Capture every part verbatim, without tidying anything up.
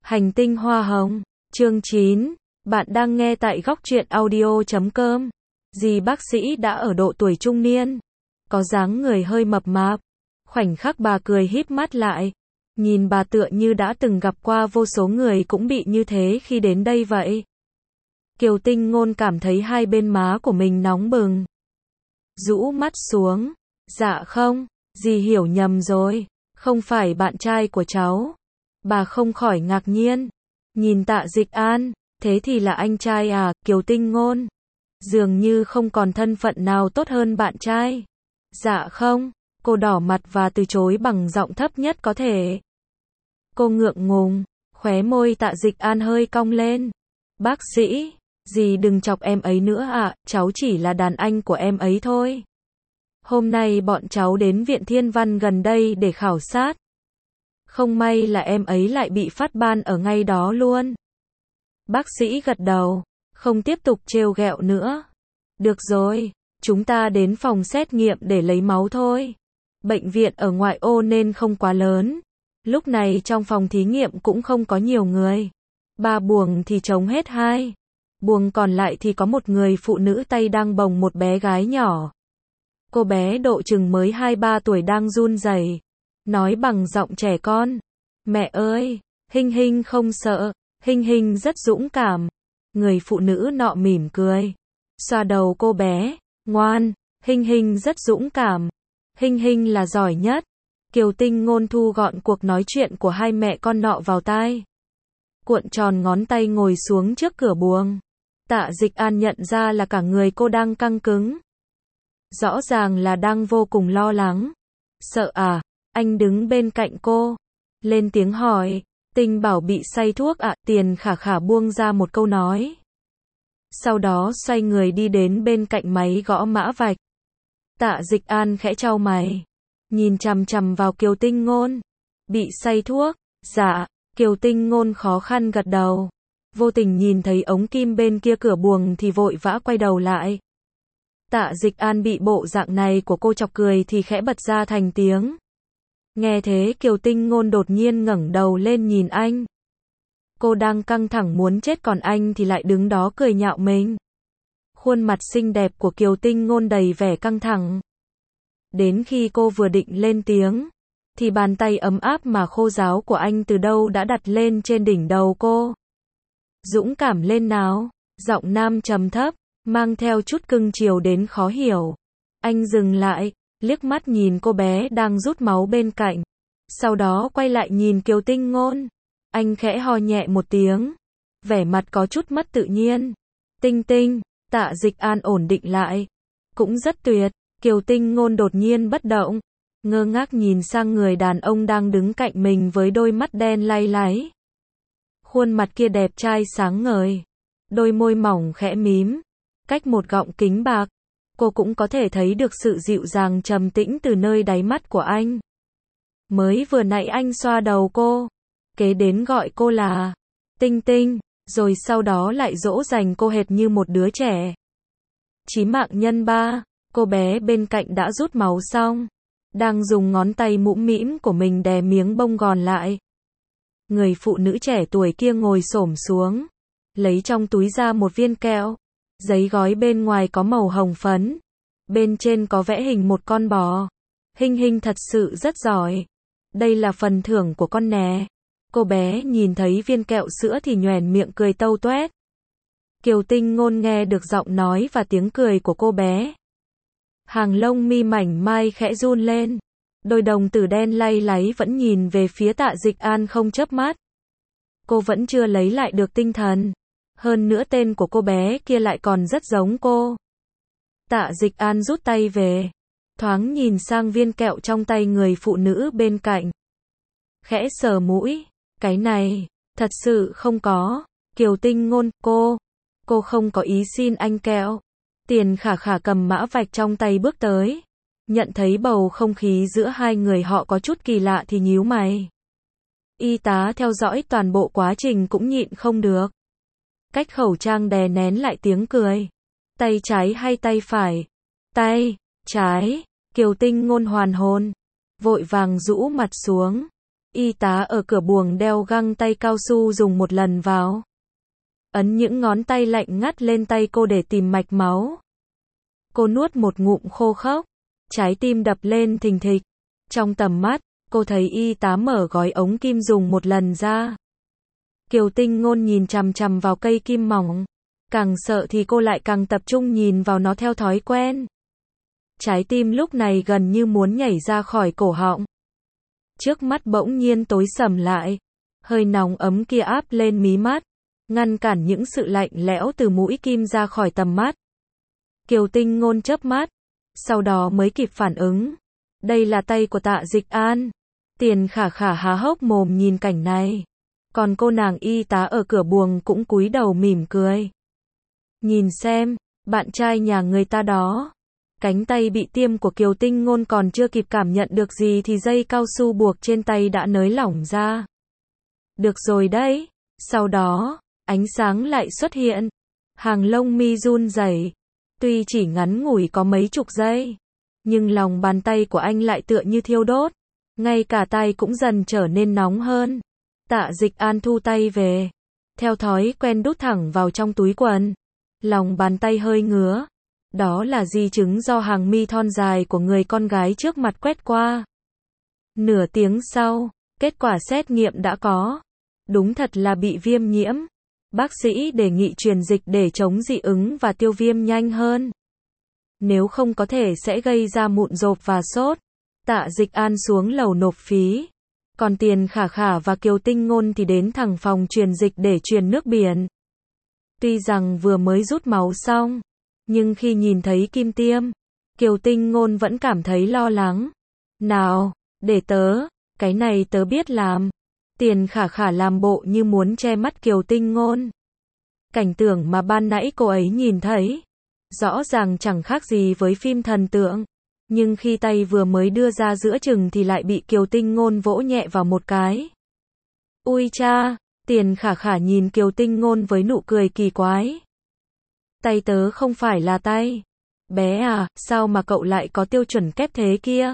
Hành tinh hoa hồng, chương chín, bạn đang nghe tại góc truyện audio chấm com. Dì bác sĩ đã ở độ tuổi trung niên, có dáng người hơi mập mạp. Khoảnh khắc bà cười híp mắt lại, nhìn bà tựa như đã từng gặp qua vô số người cũng bị như thế khi đến đây vậy. Kiều Tinh Ngôn cảm thấy hai bên má của mình nóng bừng. Rũ mắt xuống, dạ không, dì hiểu nhầm rồi, không phải bạn trai của cháu. Bà không khỏi ngạc nhiên, nhìn Tạ Dịch An, thế thì là anh trai à? Kiều Tinh Ngôn dường như không còn thân phận nào tốt hơn bạn trai. Dạ không, cô đỏ mặt và từ chối bằng giọng thấp nhất có thể. Cô ngượng ngùng, khóe môi Tạ Dịch An hơi cong lên. Bác sĩ, dì đừng chọc em ấy nữa ạ, cháu chỉ là đàn anh của em ấy thôi. Hôm nay bọn cháu đến viện Thiên Văn gần đây để khảo sát. Không may là em ấy lại bị phát ban ở ngay đó luôn. Bác sĩ gật đầu, không tiếp tục trêu ghẹo nữa. Được rồi, chúng ta đến phòng xét nghiệm để lấy máu thôi. Bệnh viện ở ngoại ô nên không quá lớn. Lúc này trong phòng thí nghiệm cũng không có nhiều người. Ba buồng thì trống hết hai. Buồng còn lại thì có một người phụ nữ tay đang bồng một bé gái nhỏ. Cô bé độ chừng mới hai ba tuổi đang run rẩy, nói bằng giọng trẻ con. Mẹ ơi, Hinh Hinh không sợ, Hinh Hinh rất dũng cảm. Người phụ nữ nọ mỉm cười, xoa đầu cô bé, ngoan, Hinh Hinh rất dũng cảm. Hinh Hinh là giỏi nhất. Kiều Tinh Ngôn thu gọn cuộc nói chuyện của hai mẹ con nọ vào tai. Cuộn tròn ngón tay ngồi xuống trước cửa buồng. Tạ Dịch An nhận ra là cả người cô đang căng cứng. Rõ ràng là đang vô cùng lo lắng. Sợ à? Anh đứng bên cạnh cô, lên tiếng hỏi. Tinh bảo bị say thuốc ạ? À? Tiền Khả Khả buông ra một câu nói. Sau đó xoay người đi đến bên cạnh máy gõ mã vạch. Tạ Dịch An khẽ chau mày, nhìn chằm chằm vào Kiều Tinh Ngôn. Bị say thuốc? Dạ. Kiều Tinh Ngôn khó khăn gật đầu. Vô tình nhìn thấy ống kim bên kia cửa buồng thì vội vã quay đầu lại. Tạ Dịch An bị bộ dạng này của cô chọc cười thì khẽ bật ra thành tiếng. Nghe thế Kiều Tinh Ngôn đột nhiên ngẩng đầu lên nhìn anh. Cô đang căng thẳng muốn chết còn anh thì lại đứng đó cười nhạo mình. Khuôn mặt xinh đẹp của Kiều Tinh Ngôn đầy vẻ căng thẳng. Đến khi cô vừa định lên tiếng, thì bàn tay ấm áp mà khô ráo của anh từ đâu đã đặt lên trên đỉnh đầu cô. Dũng cảm lên nào, giọng nam trầm thấp, mang theo chút cưng chiều đến khó hiểu. Anh dừng lại, liếc mắt nhìn cô bé đang rút máu bên cạnh. Sau đó quay lại nhìn Kiều Tinh Ngôn. Anh khẽ ho nhẹ một tiếng, vẻ mặt có chút mất tự nhiên. Tinh Tinh, Tạ Dịch An ổn định lại. Cũng rất tuyệt. Kiều Tinh Ngôn đột nhiên bất động, ngơ ngác nhìn sang người đàn ông đang đứng cạnh mình với đôi mắt đen lay láy. Khuôn mặt kia đẹp trai sáng ngời, đôi môi mỏng khẽ mím. Cách một gọng kính bạc, cô cũng có thể thấy được sự dịu dàng trầm tĩnh từ nơi đáy mắt của anh. Mới vừa nãy anh xoa đầu cô, kế đến gọi cô là Tinh Tinh, rồi sau đó lại dỗ dành cô hệt như một đứa trẻ. Chí mạng nhân ba, cô bé bên cạnh đã rút máu xong, đang dùng ngón tay mũm mĩm của mình đè miếng bông gòn lại. Người phụ nữ trẻ tuổi kia ngồi xổm xuống, lấy trong túi ra một viên kẹo. Giấy gói bên ngoài có màu hồng phấn, bên trên có vẽ hình một con bò. Hinh Hinh thật sự rất giỏi. Đây là phần thưởng của con nè. Cô bé nhìn thấy viên kẹo sữa thì nhoẻn miệng cười tâu toét. Kiều Tinh Ngôn nghe được giọng nói và tiếng cười của cô bé. Hàng lông mi mảnh mai khẽ run lên. Đôi đồng tử đen lay láy vẫn nhìn về phía Tạ Dịch An không chớp mắt. Cô vẫn chưa lấy lại được tinh thần. Hơn nữa tên của cô bé kia lại còn rất giống cô. Tạ Dịch An rút tay về, thoáng nhìn sang viên kẹo trong tay người phụ nữ bên cạnh. Khẽ sờ mũi, cái này, thật sự không có. Kiều Tinh Ngôn, cô, cô không có ý xin anh kẹo. Tiền Khả Khả cầm mã vạch trong tay bước tới. Nhận thấy bầu không khí giữa hai người họ có chút kỳ lạ thì nhíu mày. Y tá theo dõi toàn bộ quá trình cũng nhịn không được. Cách khẩu trang đè nén lại tiếng cười. Tay trái hay tay phải? Tay trái. Kiều Tinh Ngôn hoàn hồn, vội vàng rũ mặt xuống. Y tá ở cửa buồng đeo găng tay cao su dùng một lần vào. Ấn những ngón tay lạnh ngắt lên tay cô để tìm mạch máu. Cô nuốt một ngụm khô khốc. Trái tim đập lên thình thịch. Trong tầm mắt, cô thấy y tá mở gói ống kim dùng một lần ra. Kiều Tinh Ngôn nhìn chằm chằm vào cây kim mỏng. Càng sợ thì cô lại càng tập trung nhìn vào nó theo thói quen. Trái tim lúc này gần như muốn nhảy ra khỏi cổ họng. Trước mắt bỗng nhiên tối sầm lại. Hơi nóng ấm kia áp lên mí mắt, ngăn cản những sự lạnh lẽo từ mũi kim ra khỏi tầm mắt. Kiều Tinh Ngôn chớp mắt, sau đó mới kịp phản ứng. Đây là tay của Tạ Dịch An. Tiền Khả Khả há hốc mồm nhìn cảnh này. Còn cô nàng y tá ở cửa buồng cũng cúi đầu mỉm cười. Nhìn xem, bạn trai nhà người ta đó. Cánh tay bị tiêm của Kiều Tinh Ngôn còn chưa kịp cảm nhận được gì thì dây cao su buộc trên tay đã nới lỏng ra. Được rồi đấy. Sau đó, ánh sáng lại xuất hiện. Hàng lông mi run rẩy. Tuy chỉ ngắn ngủi có mấy chục giây, nhưng lòng bàn tay của anh lại tựa như thiêu đốt. Ngay cả tay cũng dần trở nên nóng hơn. Tạ Dịch An thu tay về. Theo thói quen đút thẳng vào trong túi quần. Lòng bàn tay hơi ngứa. Đó là di chứng do hàng mi thon dài của người con gái trước mặt quét qua. Nửa tiếng sau, kết quả xét nghiệm đã có. Đúng thật là bị viêm nhiễm. Bác sĩ đề nghị truyền dịch để chống dị ứng và tiêu viêm nhanh hơn. Nếu không có thể sẽ gây ra mụn rộp và sốt. Tạ Dịch An xuống lầu nộp phí. Còn Tiền Khả Khả và Kiều Tinh Ngôn thì đến thẳng phòng truyền dịch để truyền nước biển. Tuy rằng vừa mới rút máu xong, nhưng khi nhìn thấy kim tiêm, Kiều Tinh Ngôn vẫn cảm thấy lo lắng. Nào, để tớ, cái này tớ biết làm. Tiền Khả Khả làm bộ như muốn che mắt Kiều Tinh Ngôn. Cảnh tượng mà ban nãy cô ấy nhìn thấy, rõ ràng chẳng khác gì với phim thần tượng. Nhưng khi tay vừa mới đưa ra giữa chừng thì lại bị Kiều Tinh Ngôn vỗ nhẹ vào một cái. Ui cha, Tiền Khả Khả nhìn Kiều Tinh Ngôn với nụ cười kỳ quái. Tay tớ không phải là tay. Bé à, sao mà cậu lại có tiêu chuẩn kép thế kia?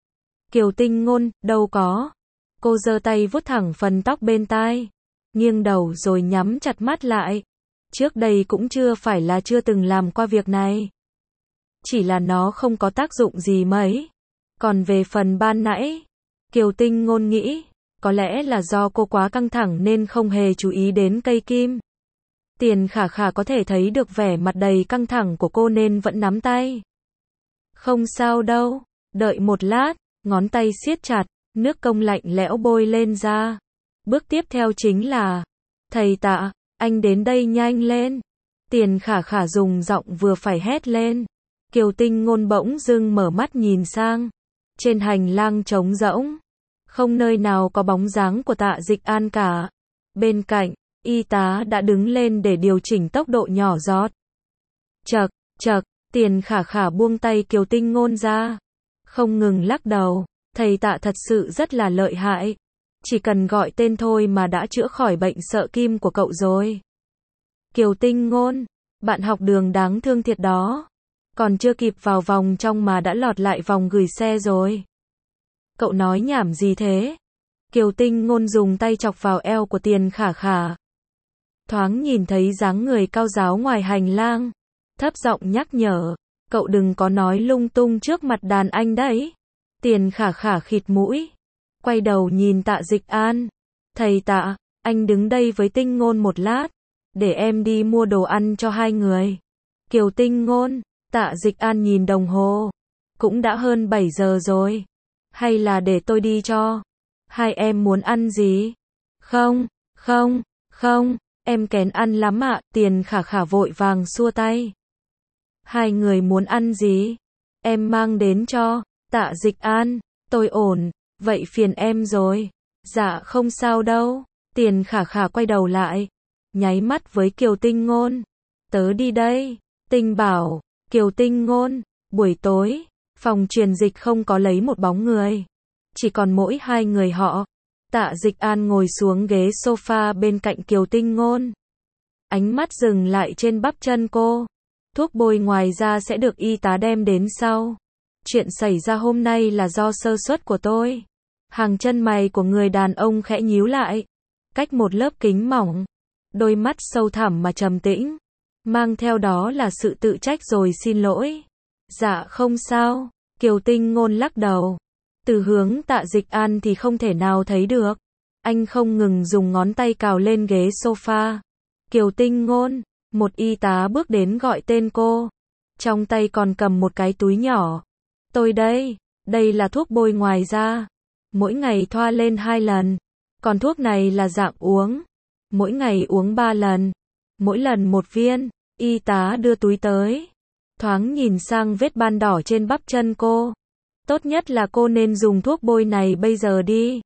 Kiều Tinh Ngôn, đâu có. Cô giơ tay vuốt thẳng phần tóc bên tai, nghiêng đầu rồi nhắm chặt mắt lại. Trước đây cũng chưa phải là chưa từng làm qua việc này. Chỉ là nó không có tác dụng gì mấy. Còn về phần ban nãy, Kiều Tinh Ngôn nghĩ, có lẽ là do cô quá căng thẳng nên không hề chú ý đến cây kim. Tiền Khả Khả có thể thấy được vẻ mặt đầy căng thẳng của cô nên vẫn nắm tay. Không sao đâu, đợi một lát, ngón tay siết chặt, nước công lạnh lẽo bôi lên da. Bước tiếp theo chính là, thầy Tạ, anh đến đây nhanh lên. Tiền Khả Khả dùng giọng vừa phải hét lên. Kiều Tinh Ngôn bỗng dưng mở mắt nhìn sang. Trên hành lang trống rỗng, không nơi nào có bóng dáng của Tạ Dịch An cả. Bên cạnh, y tá đã đứng lên để điều chỉnh tốc độ nhỏ giọt. Chậc, chậc, Tiền Khả Khả buông tay Kiều Tinh Ngôn ra. Không ngừng lắc đầu, thầy Tạ thật sự rất là lợi hại. Chỉ cần gọi tên thôi mà đã chữa khỏi bệnh sợ kim của cậu rồi. Kiều Tinh Ngôn, bạn học đường đáng thương thiệt đó. Còn chưa kịp vào vòng trong mà đã lọt lại vòng gửi xe rồi. Cậu nói nhảm gì thế? Kiều Tinh Ngôn dùng tay chọc vào eo của Tiền Khả Khả. Thoáng nhìn thấy dáng người cao ráo ngoài hành lang. Thấp giọng nhắc nhở, cậu đừng có nói lung tung trước mặt đàn anh đấy. Tiền Khả Khả khịt mũi, quay đầu nhìn Tạ Dịch An. Thầy Tạ, anh đứng đây với Tinh Ngôn một lát, để em đi mua đồ ăn cho hai người. Kiều Tinh Ngôn, Tạ Dịch An nhìn đồng hồ, cũng đã hơn bảy giờ rồi. Hay là để tôi đi cho? Hai em muốn ăn gì? Không, không, không, em kén ăn lắm ạ. Tiền Khả Khả vội vàng xua tay. Hai người muốn ăn gì? Em mang đến cho. Tạ Dịch An, tôi ổn, vậy phiền em rồi. Dạ không sao đâu. Tiền Khả Khả quay đầu lại, nháy mắt với Kiều Tinh Ngôn. Tớ đi đây. Tinh bảo, Kiều Tinh Ngôn, buổi tối, phòng truyền dịch không có lấy một bóng người. Chỉ còn mỗi hai người họ. Tạ Dịch An ngồi xuống ghế sofa bên cạnh Kiều Tinh Ngôn. Ánh mắt dừng lại trên bắp chân cô. Thuốc bôi ngoài da sẽ được y tá đem đến sau. Chuyện xảy ra hôm nay là do sơ suất của tôi. Hàng chân mày của người đàn ông khẽ nhíu lại. Cách một lớp kính mỏng. Đôi mắt sâu thẳm mà trầm tĩnh. Mang theo đó là sự tự trách rồi xin lỗi. Dạ không sao. Kiều Tinh Ngôn lắc đầu. Từ hướng Tạ Dịch An thì không thể nào thấy được. Anh không ngừng dùng ngón tay cào lên ghế sofa. Kiều Tinh Ngôn. Một y tá bước đến gọi tên cô. Trong tay còn cầm một cái túi nhỏ. Tôi đây. Đây là thuốc bôi ngoài da. Mỗi ngày thoa lên hai lần. Còn thuốc này là dạng uống. Mỗi ngày uống ba lần. Mỗi lần một viên. Y tá đưa túi tới. Thoáng nhìn sang vết ban đỏ trên bắp chân cô. Tốt nhất là cô nên dùng thuốc bôi này bây giờ đi.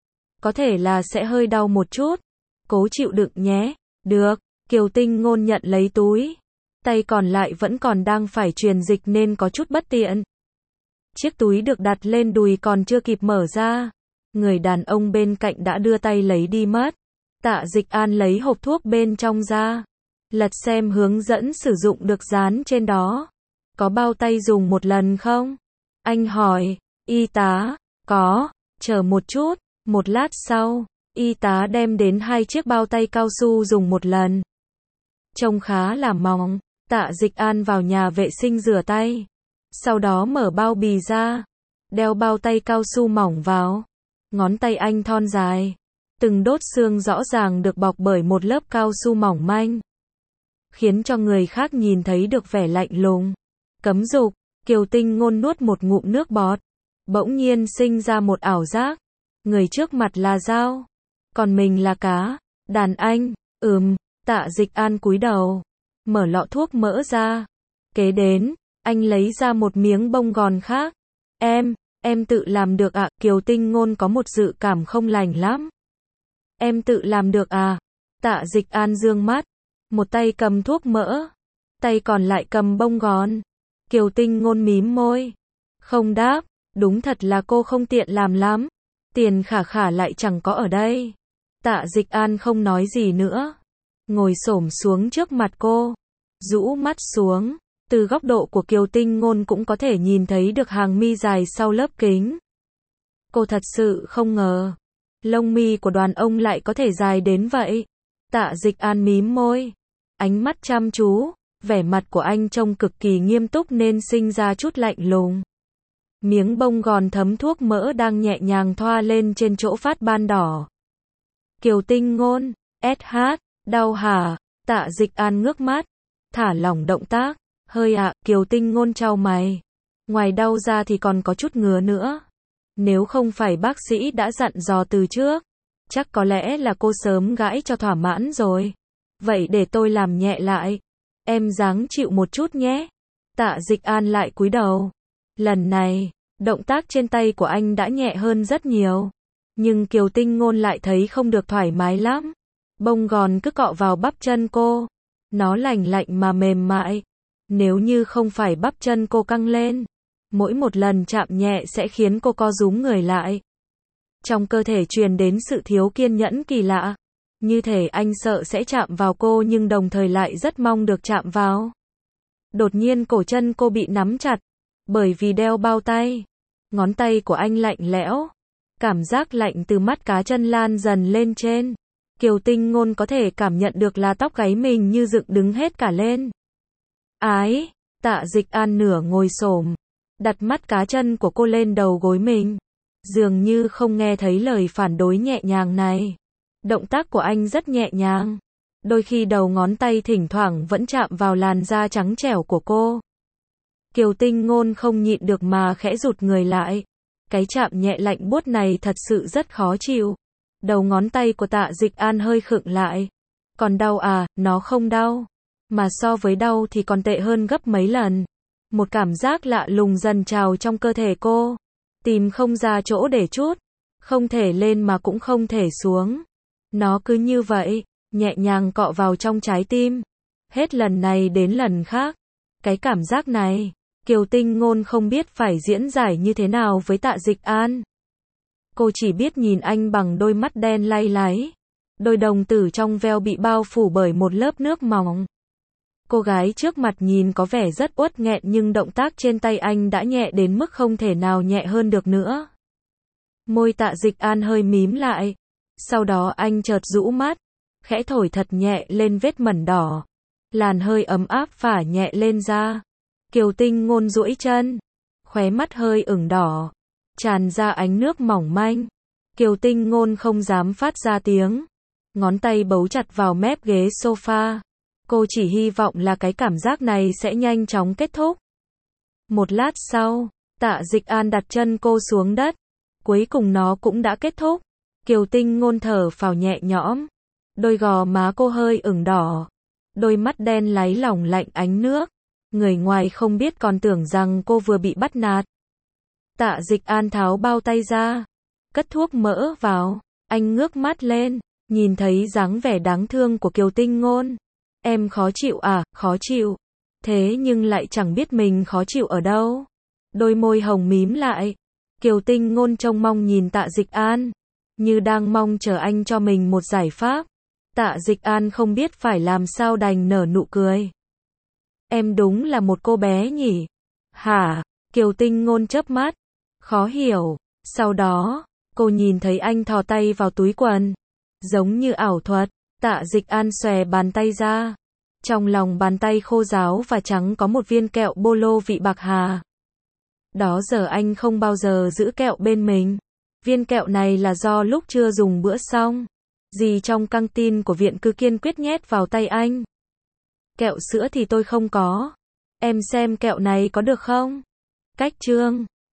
Có thể là sẽ hơi đau một chút. Cố chịu đựng nhé. Được. Kiều Tinh Ngôn nhận lấy túi. Tay còn lại vẫn còn đang phải truyền dịch nên có chút bất tiện. Chiếc túi được đặt lên đùi còn chưa kịp mở ra. Người đàn ông bên cạnh đã đưa tay lấy đi mất. Tạ Dịch An lấy hộp thuốc bên trong ra. Lật xem hướng dẫn sử dụng được dán trên đó. Có bao tay dùng một lần không? Anh hỏi. Y tá. Có. Chờ một chút. Một lát sau, y tá đem đến hai chiếc bao tay cao su dùng một lần. Trông khá là mỏng. Tạ Dịch An vào nhà vệ sinh rửa tay. Sau đó mở bao bì ra. Đeo bao tay cao su mỏng vào. Ngón tay anh thon dài. Từng đốt xương rõ ràng được bọc bởi một lớp cao su mỏng manh. Khiến cho người khác nhìn thấy được vẻ lạnh lùng. Cấm dục. Kiều Tinh Ngôn nuốt một ngụm nước bọt. Bỗng nhiên sinh ra một ảo giác. Người trước mặt là dao. Còn mình là cá. Đàn anh. Ừm. Tạ Dịch An cúi đầu. Mở lọ thuốc mỡ ra. Kế đến. Anh lấy ra một miếng bông gòn khác. Em. Em tự làm được ạ. À? Kiều Tinh Ngôn có một dự cảm không lành lắm. Em tự làm được à? Tạ Dịch An dương mắt. Một tay cầm thuốc mỡ. Tay còn lại cầm bông gòn. Kiều Tinh Ngôn mím môi. Không đáp. Đúng thật là cô không tiện làm lắm. Tiền Khả Khả lại chẳng có ở đây. Tạ Dịch An không nói gì nữa. Ngồi xổm xuống trước mặt cô. Rũ mắt xuống. Từ góc độ của Kiều Tinh Ngôn cũng có thể nhìn thấy được hàng mi dài sau lớp kính. Cô thật sự không ngờ. Lông mi của đàn ông lại có thể dài đến vậy. Tạ Dịch An mím môi. Ánh mắt chăm chú. Vẻ mặt của anh trông cực kỳ nghiêm túc nên sinh ra chút lạnh lùng. Miếng bông gòn thấm thuốc mỡ đang nhẹ nhàng thoa lên trên chỗ phát ban đỏ. Kiều Tinh Ngôn. ét hát. Đau hả? Tạ Dịch An ngước mắt. Thả lỏng động tác. Hơi ạ. À, Kiều Tinh Ngôn chau mày. Ngoài đau ra thì còn có chút ngứa nữa. Nếu không phải bác sĩ đã dặn dò từ trước, chắc có lẽ là cô sớm gãi cho thỏa mãn rồi. Vậy để tôi làm nhẹ lại. Em ráng chịu một chút nhé. Tạ Dịch An lại cúi đầu. Lần này, động tác trên tay của anh đã nhẹ hơn rất nhiều. Nhưng Kiều Tinh Ngôn lại thấy không được thoải mái lắm. Bông gòn cứ cọ vào bắp chân cô. Nó lành lạnh mà mềm mại. Nếu như không phải bắp chân cô căng lên, mỗi một lần chạm nhẹ sẽ khiến cô co rúm người lại. Trong cơ thể truyền đến sự thiếu kiên nhẫn kỳ lạ. Như thể anh sợ sẽ chạm vào cô nhưng đồng thời lại rất mong được chạm vào. Đột nhiên cổ chân cô bị nắm chặt. Bởi vì đeo bao tay. Ngón tay của anh lạnh lẽo. Cảm giác lạnh từ mắt cá chân lan dần lên trên. Kiều Tinh Ngôn có thể cảm nhận được là tóc gáy mình như dựng đứng hết cả lên. Ái, Tạ Dịch An nửa ngồi xổm, đặt mắt cá chân của cô lên đầu gối mình. Dường như không nghe thấy lời phản đối nhẹ nhàng này. Động tác của anh rất nhẹ nhàng. Đôi khi đầu ngón tay thỉnh thoảng vẫn chạm vào làn da trắng trẻo của cô. Kiều Tinh Ngôn không nhịn được mà khẽ rụt người lại. Cái chạm nhẹ lạnh buốt này thật sự rất khó chịu. Đầu ngón tay của Tạ Dịch An hơi khựng lại. Còn đau à? Nó không đau. Mà so với đau thì còn tệ hơn gấp mấy lần. Một cảm giác lạ lùng dần trào trong cơ thể cô. Tìm không ra chỗ để chút. Không thể lên mà cũng không thể xuống. Nó cứ như vậy, nhẹ nhàng cọ vào trong trái tim. Hết lần này đến lần khác. Cái cảm giác này, Kiều Tinh Ngôn không biết phải diễn giải như thế nào với Tạ Dịch An. Cô chỉ biết nhìn anh bằng đôi mắt đen lay láy. Đôi đồng tử trong veo bị bao phủ bởi một lớp nước mỏng. Cô gái trước mặt nhìn có vẻ rất uất nghẹn nhưng động tác trên tay anh đã nhẹ đến mức không thể nào nhẹ hơn được nữa. Môi Tạ Dịch An hơi mím lại. Sau đó anh chợt rũ mắt, khẽ thổi thật nhẹ lên vết mẩn đỏ. Làn hơi ấm áp phả nhẹ lên da. Kiều Tinh Ngôn duỗi chân, khóe mắt hơi ửng đỏ, tràn ra ánh nước mỏng manh. Kiều Tinh Ngôn không dám phát ra tiếng, ngón tay bấu chặt vào mép ghế sofa. Cô chỉ hy vọng là cái cảm giác này sẽ nhanh chóng kết thúc. Một lát sau, Tạ Dịch An đặt chân cô xuống đất. Cuối cùng nó cũng đã kết thúc. Kiều Tinh Ngôn thở phào nhẹ nhõm. Đôi gò má cô hơi ửng đỏ. Đôi mắt đen láy lỏng lạnh ánh nước. Người ngoài không biết còn tưởng rằng cô vừa bị bắt nạt. Tạ Dịch An tháo bao tay ra, cất thuốc mỡ vào. Anh ngước mắt lên, nhìn thấy dáng vẻ đáng thương của Kiều Tinh Ngôn. Em khó chịu à, khó chịu. Thế nhưng lại chẳng biết mình khó chịu ở đâu. Đôi môi hồng mím lại. Kiều Tinh Ngôn trông mong nhìn Tạ Dịch An, như đang mong chờ anh cho mình một giải pháp. Tạ Dịch An không biết phải làm sao đành nở nụ cười. Em đúng là một cô bé nhỉ? Hả? Kiều Tinh Ngôn chớp mắt, khó hiểu. Sau đó, cô nhìn thấy anh thò tay vào túi quần. Giống như ảo thuật, Tạ Dịch An xòe bàn tay ra. Trong lòng bàn tay khô ráo và trắng có một viên kẹo bolo vị bạc hà. Đó giờ anh không bao giờ giữ kẹo bên mình. Viên kẹo này là do lúc chưa dùng bữa xong, dì trong căng tin của viện cứ kiên quyết nhét vào tay anh. Kẹo sữa thì tôi không có. Em xem kẹo này có được không? Cách chương